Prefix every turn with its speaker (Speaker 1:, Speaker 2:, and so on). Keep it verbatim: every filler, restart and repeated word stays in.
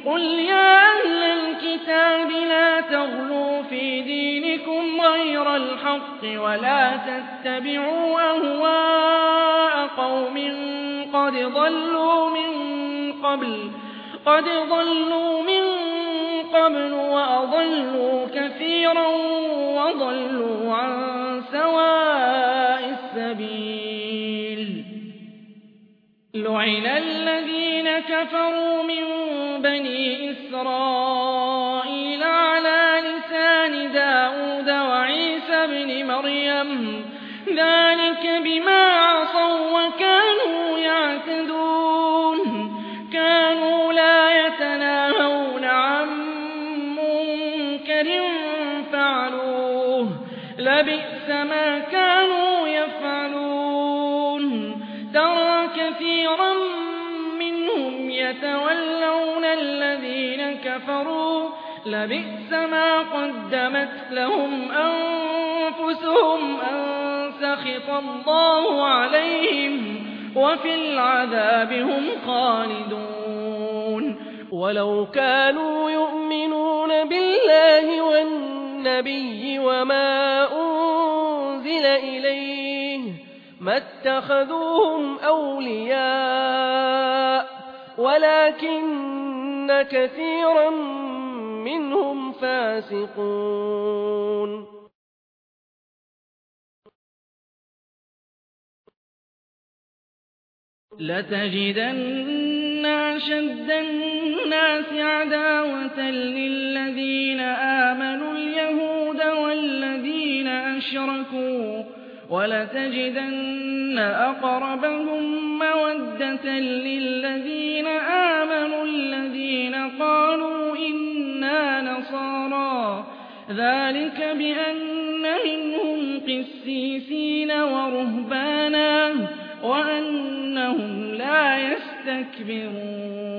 Speaker 1: قُلْ يَا أَهْلَ الْكِتَابِ لَا تَغْلُوا فِي دِينِكُمْ غَيْرَ الْحَقِّ وَلَا تَتَّبِعُوا أَهْوَاءَ قَوْمٍ قَدْ ضَلُّوا مِن قَبْلُ قَدْ ضَلُّوا مِن قَبْلُ وَأَضَلُّوا كَثِيرًا وَضَلُّوا عَن سَوَاءِ السَّبِيلِ لُعِنَ الَّذِينَ كَفَرُوا مِن بَنِي إِسْرَائِيلَ عَلَىٰ لِسَانِ دَاوُودَ وَعِيسَى ابْنِ مَرْيَمَ ذَٰلِكَ بِمَا عَصَوا وَّكَانُوا يَعْتَدُونَ كَانُوا لَا يَتَنَاهَوْنَ عَن مُّنكَرٍ فَعَلُوهُ لَبِئْسَ مَا كَانُوا يَفْعَلُونَ تَرَىٰ كَثِيرًا مِّنْهُمْ يَتَوَلَّوْنَ الَّذِينَ كَفَرُوا لَبِئْسَ مَا قَدَّمَتْ لَهُمْ أَنفُسُهُمْ أَن سَخِطَ اللَّهُ عَلَيْهِمْ وَفِي الْعَذَابِ هُمْ خَالِدُونَ
Speaker 2: وَلَوْ كَانُوا يُؤْمِنُونَ بِاللَّهِ وَالنَّبِيِّ وَمَا أُنزِلَ إِلَيْهِ مَا اتَّخَذُوهُمْ أَوْلِيَاءَ وَلَٰكِنَّ كَثِيرًا مِّنْهُمْ فَاسِقُونَ
Speaker 1: لَتَجِدَنَّ أَشَدَّ النَّاسِ عَدَاوَةً لِّلَّذِينَ آمَنُوا الْيَهُودَ وَالَّذِينَ أَشْرَكُوا وَلَتَجِدَنَّ أَقْرَبَهُم مَّوَدَّةً لِّلَّذِينَ آمَنُوا الَّذِينَ قَالُوا إِنَّا نَصَارَىٰ ذَٰلِكَ بِأَنَّ مِنْهُمْ قِسِّيسِينَ وَرُهْبَانًا وَأَنَّهُمْ لَا يَسْتَكْبِرُونَ